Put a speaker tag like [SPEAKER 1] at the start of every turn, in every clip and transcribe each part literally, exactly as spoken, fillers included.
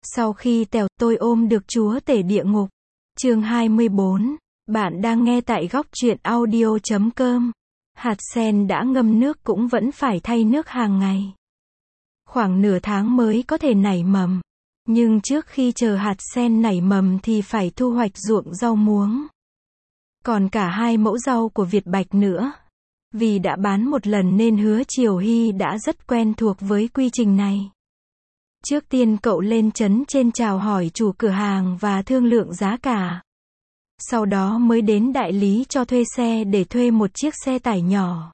[SPEAKER 1] Sau khi tèo, tôi ôm được chúa tể địa ngục. Chương hai mươi bốn. Bạn đang nghe tại góc truyện audio chấm com. Hạt sen đã ngâm nước cũng vẫn phải thay nước hàng ngày. Khoảng nửa tháng mới có thể nảy mầm. Nhưng trước khi chờ hạt sen nảy mầm thì phải thu hoạch ruộng rau muống. Còn cả hai mẫu rau của Việt Bạch nữa. Vì đã bán một lần nên Hứa Triều Hy đã rất quen thuộc với quy trình này. Trước tiên cậu lên trấn trên chào hỏi chủ cửa hàng và thương lượng giá cả. Sau đó mới đến đại lý cho thuê xe để thuê một chiếc xe tải nhỏ.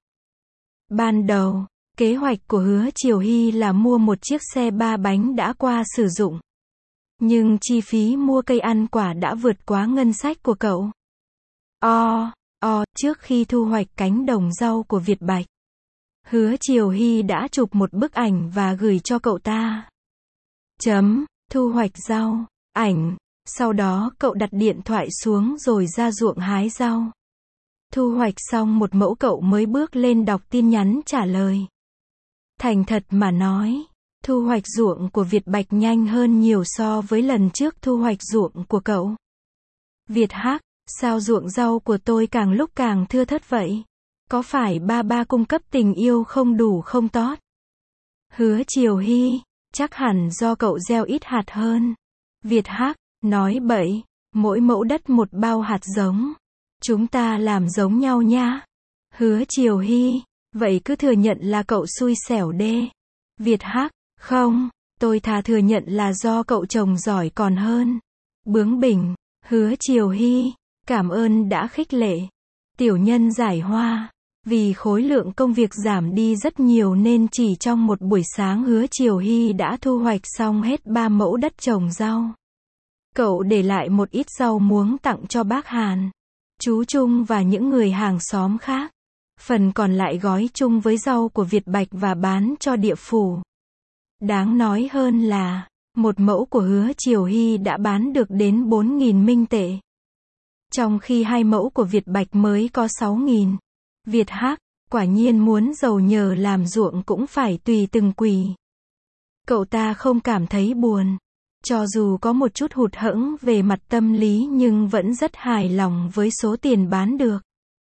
[SPEAKER 1] Ban đầu, kế hoạch của Hứa Triều Hy là mua một chiếc xe ba bánh đã qua sử dụng. Nhưng chi phí mua cây ăn quả đã vượt quá ngân sách của cậu. O, o, trước khi thu hoạch cánh đồng rau của Việt Bạch, Hứa Triều Hy đã chụp một bức ảnh và gửi cho cậu ta. Chấm, thu hoạch rau, ảnh. Sau đó cậu đặt điện thoại xuống rồi ra ruộng hái rau. Thu hoạch xong một mẫu cậu mới bước lên đọc tin nhắn trả lời. Thành thật mà nói, thu hoạch ruộng của Việt Bạch nhanh hơn nhiều so với lần trước thu hoạch ruộng của cậu. Việt Hắc, sao ruộng rau của tôi càng lúc càng thưa thớt vậy? Có phải ba ba cung cấp tình yêu không đủ không tót? Hứa Triều Hy, chắc hẳn do cậu gieo ít hạt hơn. Việt Hắc, nói bậy, mỗi mẫu đất một bao hạt giống. Chúng ta làm giống nhau nha. Hứa Triều Hy, vậy cứ thừa nhận là cậu xui xẻo đê. Việt Hắc, không, tôi thà thừa nhận là do cậu trồng giỏi còn hơn. Bướng bỉnh, Hứa Triều Hy, cảm ơn đã khích lệ. Tiểu nhân giải hoa, vì khối lượng công việc giảm đi rất nhiều nên chỉ trong một buổi sáng Hứa Triều Hy đã thu hoạch xong hết ba mẫu đất trồng rau. Cậu để lại một ít rau muống tặng cho bác Hàn, chú Trung và những người hàng xóm khác. Phần còn lại gói chung với rau của Việt Bạch và bán cho địa phủ. Đáng nói hơn là, một mẫu của Hứa Triều Hy đã bán được đến bốn nghìn minh tệ. Trong khi hai mẫu của Việt Bạch mới có sáu nghìn. Việt Hắc, quả nhiên muốn giàu nhờ làm ruộng cũng phải tùy từng quỳ. Cậu ta không cảm thấy buồn. Cho dù có một chút hụt hẫng về mặt tâm lý nhưng vẫn rất hài lòng với số tiền bán được.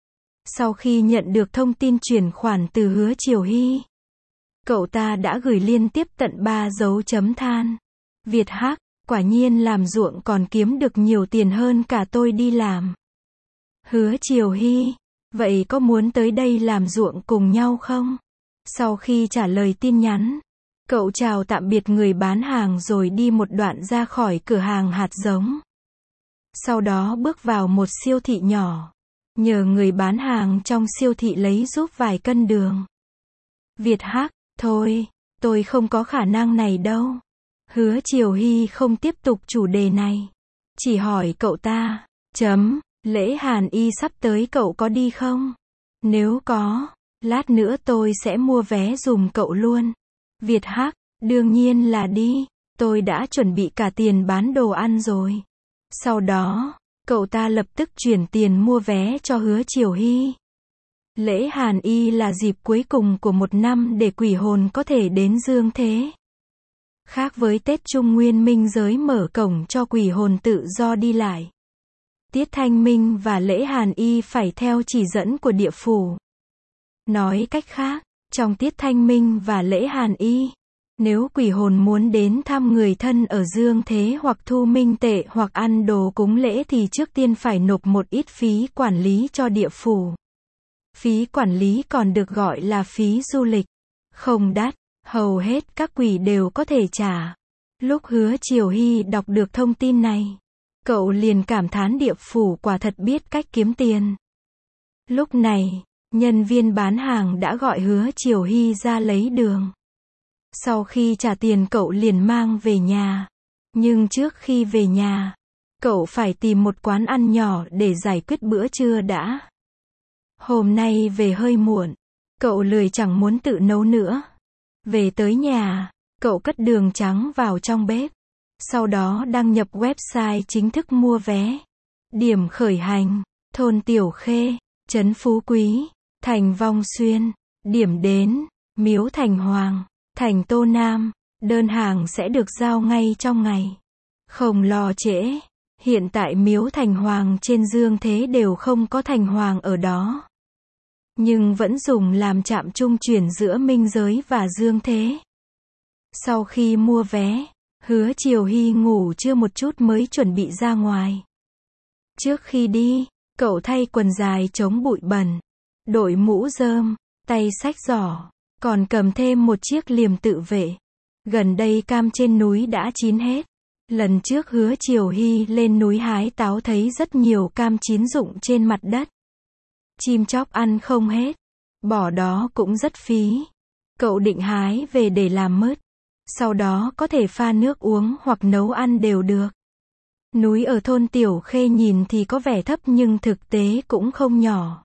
[SPEAKER 1] Sau khi nhận được thông tin chuyển khoản từ Hứa Triều Hy, cậu ta đã gửi liên tiếp tận ba dấu chấm than. Việt Hắc, quả nhiên làm ruộng còn kiếm được nhiều tiền hơn cả tôi đi làm. Hứa Triều Hy, vậy có muốn tới đây làm ruộng cùng nhau không? Sau khi trả lời tin nhắn, cậu chào tạm biệt người bán hàng rồi đi một đoạn ra khỏi cửa hàng hạt giống. Sau đó bước vào một siêu thị nhỏ, nhờ người bán hàng trong siêu thị lấy giúp vài cân đường. Việt Hắc, thôi, tôi không có khả năng này đâu. Hứa Triều Hy không tiếp tục chủ đề này. Chỉ hỏi cậu ta, chấm, lễ Hàn Y sắp tới cậu có đi không? Nếu có, lát nữa tôi sẽ mua vé dùm cậu luôn. Việt Hắc, đương nhiên là đi, tôi đã chuẩn bị cả tiền bán đồ ăn rồi. Sau đó, cậu ta lập tức chuyển tiền mua vé cho Hứa Triều Hy. Lễ Hàn Y là dịp cuối cùng của một năm để quỷ hồn có thể đến dương thế. Khác với Tết Trung Nguyên minh giới mở cổng cho quỷ hồn tự do đi lại. Tiết Thanh Minh và lễ Hàn Y phải theo chỉ dẫn của địa phủ. Nói cách khác, trong tiết Thanh Minh và lễ Hàn Y, nếu quỷ hồn muốn đến thăm người thân ở dương thế hoặc thu minh tệ hoặc ăn đồ cúng lễ thì trước tiên phải nộp một ít phí quản lý cho địa phủ. Phí quản lý còn được gọi là phí du lịch. Không đắt, hầu hết các quỷ đều có thể trả. Lúc Hứa Triều Hy đọc được thông tin này, cậu liền cảm thán địa phủ quả thật biết cách kiếm tiền. Lúc này, nhân viên bán hàng đã gọi Hứa Triều Hy ra lấy đường. Sau khi trả tiền cậu liền mang về nhà. Nhưng trước khi về nhà, cậu phải tìm một quán ăn nhỏ để giải quyết bữa trưa đã. Hôm nay về hơi muộn, cậu lười chẳng muốn tự nấu nữa. Về tới nhà, cậu cất đường trắng vào trong bếp. Sau đó đăng nhập website chính thức mua vé. Điểm khởi hành, thôn Tiểu Khê, trấn Phú Quý, thành Vong Xuyên. Điểm đến, Miếu Thành Hoàng, thành Tô Nam. Đơn hàng sẽ được giao ngay trong ngày. Không lo trễ. Hiện tại miếu thành hoàng trên Dương Thế đều không có thành hoàng ở đó. Nhưng vẫn dùng làm trạm trung chuyển giữa Minh Giới và Dương Thế. Sau khi mua vé, Hứa Triều Hy ngủ trưa một chút mới chuẩn bị ra ngoài. Trước khi đi, cậu thay quần dài chống bụi bẩn, đội mũ rơm, tay xách giỏ, còn cầm thêm một chiếc liềm tự vệ. Gần đây cam trên núi đã chín hết. Lần trước Hứa Triều Hy lên núi hái táo thấy rất nhiều cam chín rụng trên mặt đất. Chim chóc ăn không hết. Bỏ đó cũng rất phí. Cậu định hái về để làm mứt. Sau đó có thể pha nước uống hoặc nấu ăn đều được. Núi ở thôn Tiểu Khê nhìn thì có vẻ thấp nhưng thực tế cũng không nhỏ.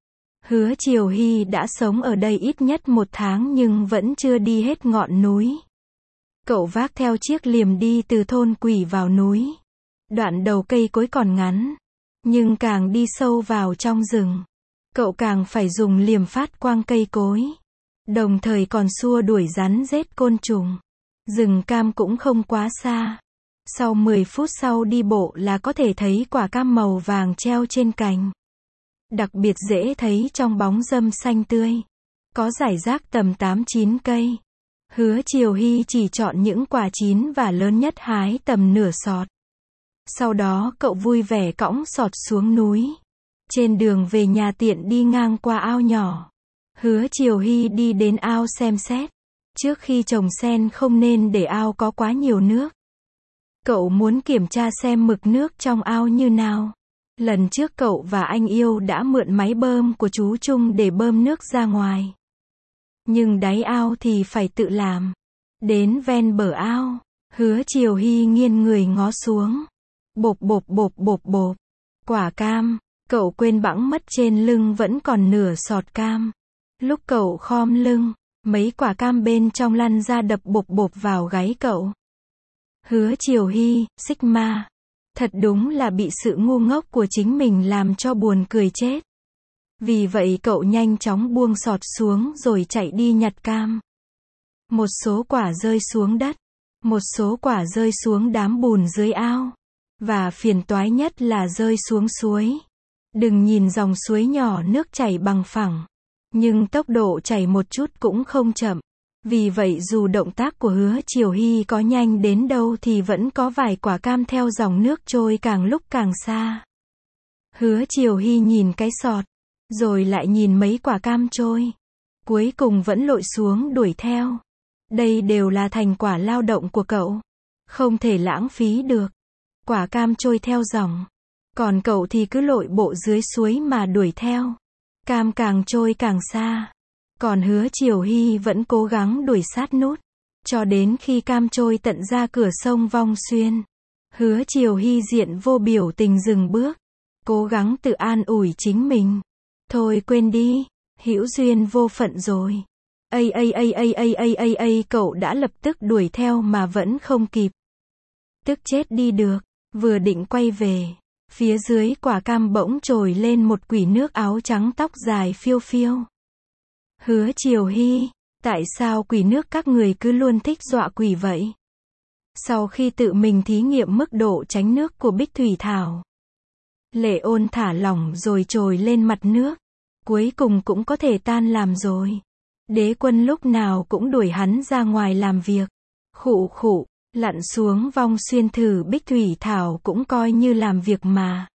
[SPEAKER 1] Hứa Triều Hy đã sống ở đây ít nhất một tháng nhưng vẫn chưa đi hết ngọn núi. Cậu vác theo chiếc liềm đi từ thôn Quỷ vào núi. Đoạn đầu cây cối còn ngắn, nhưng càng đi sâu vào trong rừng, cậu càng phải dùng liềm phát quang cây cối. Đồng thời còn xua đuổi rắn rết côn trùng. Rừng cam cũng không quá xa. Sau mười phút sau đi bộ là có thể thấy quả cam màu vàng treo trên cành. Đặc biệt dễ thấy trong bóng râm xanh tươi. Có rải rác tầm tám chín cây. Hứa Triều Hy chỉ chọn những quả chín và lớn nhất hái tầm nửa sọt. Sau đó cậu vui vẻ cõng sọt xuống núi. Trên đường về nhà tiện đi ngang qua ao nhỏ. Hứa Triều Hy đi đến ao xem xét. Trước khi trồng sen không nên để ao có quá nhiều nước. Cậu muốn kiểm tra xem mực nước trong ao như nào. Lần trước cậu và anh yêu đã mượn máy bơm của chú Trung để bơm nước ra ngoài. Nhưng đáy ao thì phải tự làm. Đến ven bờ ao, Hứa Triều Hy nghiêng người ngó xuống. Bộp bộp bộp bộp bộp. Quả cam, cậu quên bẵng mất trên lưng vẫn còn nửa sọt cam. Lúc cậu khom lưng, mấy quả cam bên trong lăn ra đập bộp bộp vào gáy cậu. Hứa Triều Hy, Sigma. Thật đúng là bị sự ngu ngốc của chính mình làm cho buồn cười chết. Vì vậy cậu nhanh chóng buông sọt xuống rồi chạy đi nhặt cam. Một số quả rơi xuống đất. Một số quả rơi xuống đám bùn dưới ao. Và phiền toái nhất là rơi xuống suối. Đừng nhìn dòng suối nhỏ nước chảy bằng phẳng. Nhưng tốc độ chảy một chút cũng không chậm. Vì vậy dù động tác của Hứa Triều Hy có nhanh đến đâu thì vẫn có vài quả cam theo dòng nước trôi càng lúc càng xa. Hứa Triều Hy nhìn cái sọt, rồi lại nhìn mấy quả cam trôi. Cuối cùng vẫn lội xuống đuổi theo. Đây đều là thành quả lao động của cậu. Không thể lãng phí được. Quả cam trôi theo dòng. Còn cậu thì cứ lội bộ dưới suối mà đuổi theo. Cam càng trôi càng xa. Còn Hứa Triều Hy vẫn cố gắng đuổi sát nút. Cho đến khi cam trôi tận ra cửa sông Vong Xuyên. Hứa Triều Hy diện vô biểu tình dừng bước. Cố gắng tự an ủi chính mình. Thôi quên đi. Hữu duyên vô phận rồi. Ây ây ây ây ây ây ây ây cậu đã lập tức đuổi theo mà vẫn không kịp. Tức chết đi được. Vừa định quay về. Phía dưới quả cam bỗng trồi lên một quỷ nước áo trắng tóc dài phiêu phiêu. Hứa Triều Hy, tại sao quỷ nước các người cứ luôn thích dọa quỷ vậy? Sau khi tự mình thí nghiệm mức độ tránh nước của Bích Thủy Thảo, Lệ Ôn thả lỏng rồi trồi lên mặt nước. Cuối cùng cũng có thể tan làm rồi. Đế Quân lúc nào cũng đuổi hắn ra ngoài làm việc. Khụ khụ, lặn xuống Vong Xuyên thử Bích Thủy Thảo cũng coi như làm việc mà.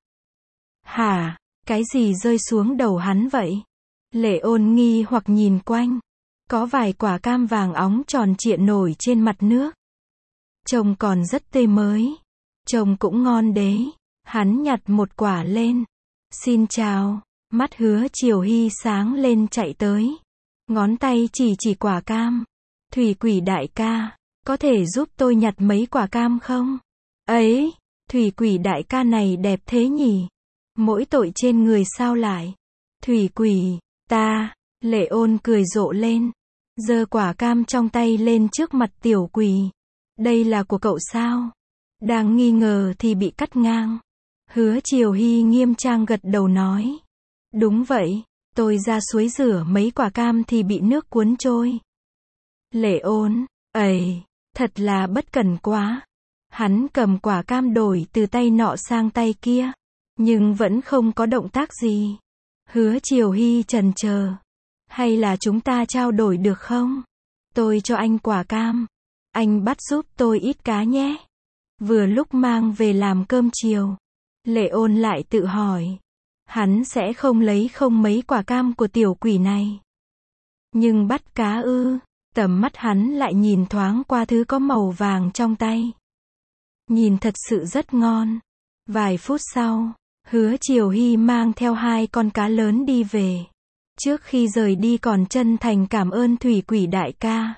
[SPEAKER 1] Hả, cái gì rơi xuống đầu hắn vậy? Lệ Ôn nghi hoặc nhìn quanh. Có vài quả cam vàng óng tròn trịa nổi trên mặt nước. Trông còn rất tươi mới. Trông cũng ngon đấy. Hắn nhặt một quả lên. Xin chào. Mắt Hứa Triều Hy sáng lên chạy tới. Ngón tay chỉ chỉ quả cam. Thủy Quỷ đại ca, có thể giúp tôi nhặt mấy quả cam không? Ấy, Thủy Quỷ đại ca này đẹp thế nhỉ? Mỗi tội trên người sao lại? Thủy Quỷ, ta, Lệ Ôn cười rộ lên. Giơ quả cam trong tay lên trước mặt tiểu quỷ. Đây là của cậu sao? Đang nghi ngờ thì bị cắt ngang. Hứa Triều Hy nghiêm trang gật đầu nói. Đúng vậy, tôi ra suối rửa mấy quả cam thì bị nước cuốn trôi. Lệ Ôn, ầy, Thật là bất cẩn quá. Hắn cầm quả cam đổi từ tay nọ sang tay kia, nhưng vẫn không có động tác gì. Hứa Triều Hy chần chờ. Hay là chúng ta trao đổi được không? Tôi cho anh quả cam. Anh bắt giúp tôi ít cá nhé. Vừa lúc mang về làm cơm chiều. Lệ Ôn lại tự hỏi. Hắn sẽ không lấy không mấy quả cam của tiểu quỷ này. Nhưng bắt cá ư? Tầm mắt hắn lại nhìn thoáng qua thứ có màu vàng trong tay. Nhìn thật sự rất ngon. Vài phút sau, Hứa Triều Hy mang theo hai con cá lớn đi về. Trước khi rời đi còn chân thành cảm ơn thủy quỷ đại ca.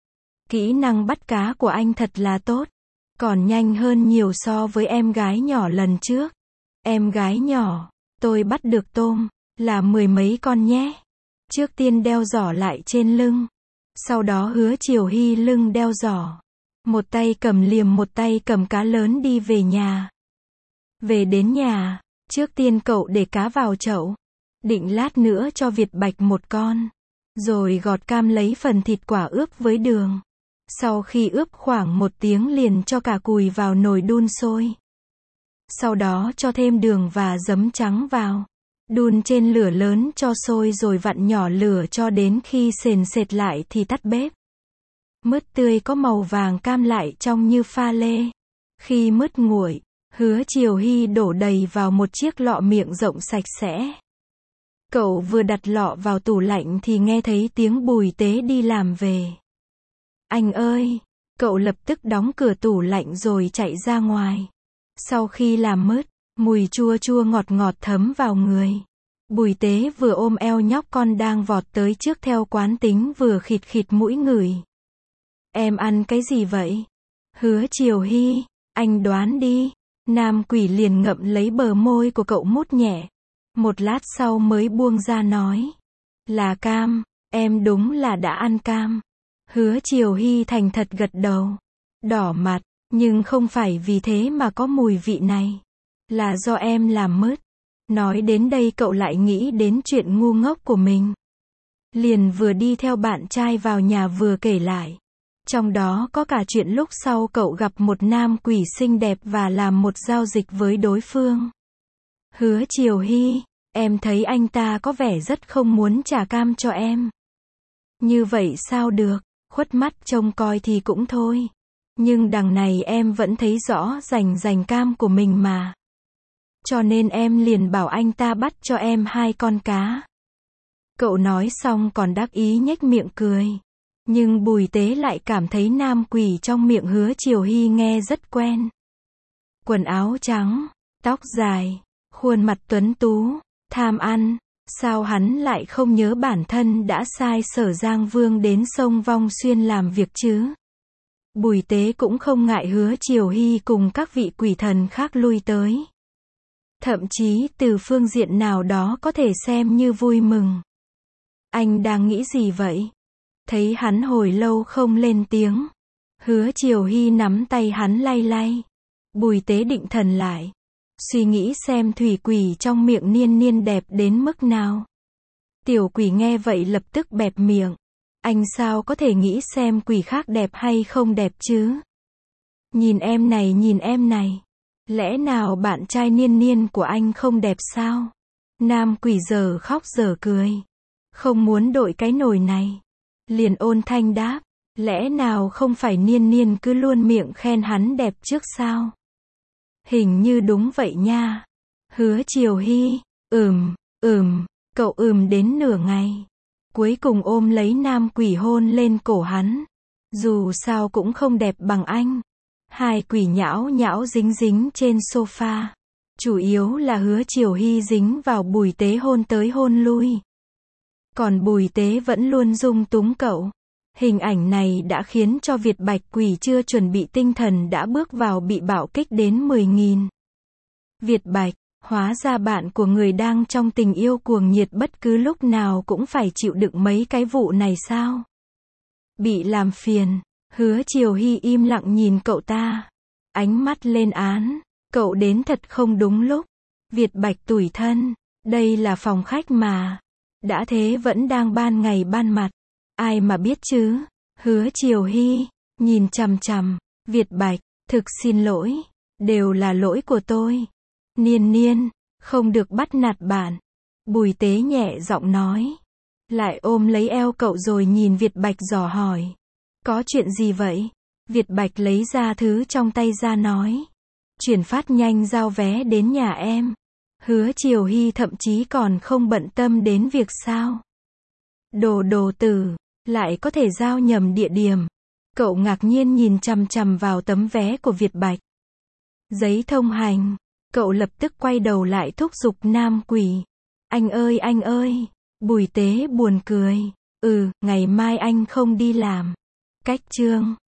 [SPEAKER 1] Kỹ năng bắt cá của anh thật là tốt. Còn nhanh hơn nhiều so với em gái nhỏ lần trước. Em gái nhỏ, tôi bắt được tôm, là mười mấy con nhé. Trước tiên đeo giỏ lại trên lưng. Sau đó Hứa Triều Hy lưng đeo giỏ. Một tay cầm liềm một tay cầm cá lớn đi về nhà. Về đến nhà, trước tiên cậu để cá vào chậu. Định lát nữa cho Việt Bạch một con. Rồi gọt cam lấy phần thịt quả ướp với đường. Sau khi ướp khoảng một tiếng liền cho cả cùi vào nồi đun sôi. Sau đó cho thêm đường và giấm trắng vào. Đun trên lửa lớn cho sôi rồi vặn nhỏ lửa cho đến khi sền sệt lại thì tắt bếp. Mứt tươi có màu vàng cam lại trong như pha lê. Khi mứt nguội, Hứa Triều Hy đổ đầy vào một chiếc lọ miệng rộng sạch sẽ. Cậu vừa đặt lọ vào tủ lạnh thì nghe thấy tiếng Bùi Tế đi làm về. Anh ơi! Cậu lập tức đóng cửa tủ lạnh rồi chạy ra ngoài. Sau khi làm mứt, mùi chua chua ngọt ngọt thấm vào người. Bùi Tế vừa ôm eo nhóc con đang vọt tới trước theo quán tính vừa khịt khịt mũi ngửi. Em ăn cái gì vậy? Hứa Triều Hy, anh đoán đi. Nam quỷ liền ngậm lấy bờ môi của cậu mút nhẹ. Một lát sau mới buông ra nói. Là cam, em đúng là đã ăn cam. Hứa Triều Hy thành thật gật đầu. Đỏ mặt, nhưng không phải vì thế mà có mùi vị này. Là do em làm mứt. Nói đến đây cậu lại nghĩ đến chuyện ngu ngốc của mình. Liền vừa đi theo bạn trai vào nhà vừa kể lại. Trong đó có cả chuyện lúc sau cậu gặp một nam quỷ xinh đẹp và làm một giao dịch với đối phương. Hứa Triều Hy, em thấy anh ta có vẻ rất không muốn trả cam cho em. Như vậy sao được, khuất mắt trông coi thì cũng thôi. Nhưng đằng này em vẫn thấy rõ rành rành cam của mình mà. Cho nên em liền bảo anh ta bắt cho em hai con cá. Cậu nói xong còn đắc ý nhếch miệng cười. Nhưng Bùi Tế lại cảm thấy nam quỷ trong miệng Hứa Triều Hy nghe rất quen. Quần áo trắng, tóc dài, khuôn mặt tuấn tú, tham ăn. Sao hắn lại không nhớ bản thân đã sai Sở Giang Vương đến sông Vong Xuyên làm việc chứ? Bùi Tế cũng không ngại Hứa Triều Hy cùng các vị quỷ thần khác lui tới. Thậm chí từ phương diện nào đó có thể xem như vui mừng. Anh đang nghĩ gì vậy? Thấy hắn hồi lâu không lên tiếng. Hứa Triều Hy nắm tay hắn lay lay. Bùi Tế định thần lại. Suy nghĩ xem thủy quỷ trong miệng Niên Niên đẹp đến mức nào. Tiểu quỷ nghe vậy lập tức bẹp miệng. Anh sao có thể nghĩ xem quỷ khác đẹp hay không đẹp chứ? Nhìn em này nhìn em này. Lẽ nào bạn trai Niên Niên của anh không đẹp sao? Nam quỷ giờ khóc giờ cười. Không muốn đội cái nồi này. Liền ôn thanh đáp. Lẽ nào không phải Niên Niên cứ luôn miệng khen hắn đẹp trước sao? Hình như đúng vậy nha. Hứa Triều Hy, ừm, ừm, cậu ừm đến nửa ngày. Cuối cùng ôm lấy nam quỷ hôn lên cổ hắn. Dù sao cũng không đẹp bằng anh. Hai quỷ nhão nhão dính dính trên sofa. Chủ yếu là Hứa Triều Hy dính vào Bùi Tế hôn tới hôn lui. Còn Bùi Tế vẫn luôn dung túng cậu. Hình ảnh này đã khiến cho Việt Bạch quỷ chưa chuẩn bị tinh thần đã bước vào bị bạo kích đến mười nghìn. Việt Bạch, hóa ra bạn của người đang trong tình yêu cuồng nhiệt bất cứ lúc nào cũng phải chịu đựng mấy cái vụ này sao? Bị làm phiền, Hứa Triều Hy im lặng nhìn cậu ta. Ánh mắt lên án, cậu đến thật không đúng lúc. Việt Bạch tủi thân, đây là phòng khách mà. Đã thế vẫn đang ban ngày ban mặt. Ai mà biết chứ? Hứa Triều Hy, nhìn chằm chằm, Việt Bạch, thực xin lỗi, đều là lỗi của tôi. Niên Niên, không được bắt nạt bạn. Bùi Tế nhẹ giọng nói. Lại ôm lấy eo cậu rồi nhìn Việt Bạch dò hỏi. Có chuyện gì vậy? Việt Bạch lấy ra thứ trong tay ra nói. Chuyển phát nhanh giao vé đến nhà em. Hứa Triều Hy thậm chí còn không bận tâm đến việc sao. Đồ đồ tử, lại có thể giao nhầm địa điểm. Cậu ngạc nhiên nhìn chằm chằm vào tấm vé của Việt Bạch. Giấy thông hành. Cậu lập tức quay đầu lại thúc giục Nam Quỷ. Anh ơi anh ơi. Bùi Tế buồn cười. Ừ, ngày mai anh không đi làm. Cách chương.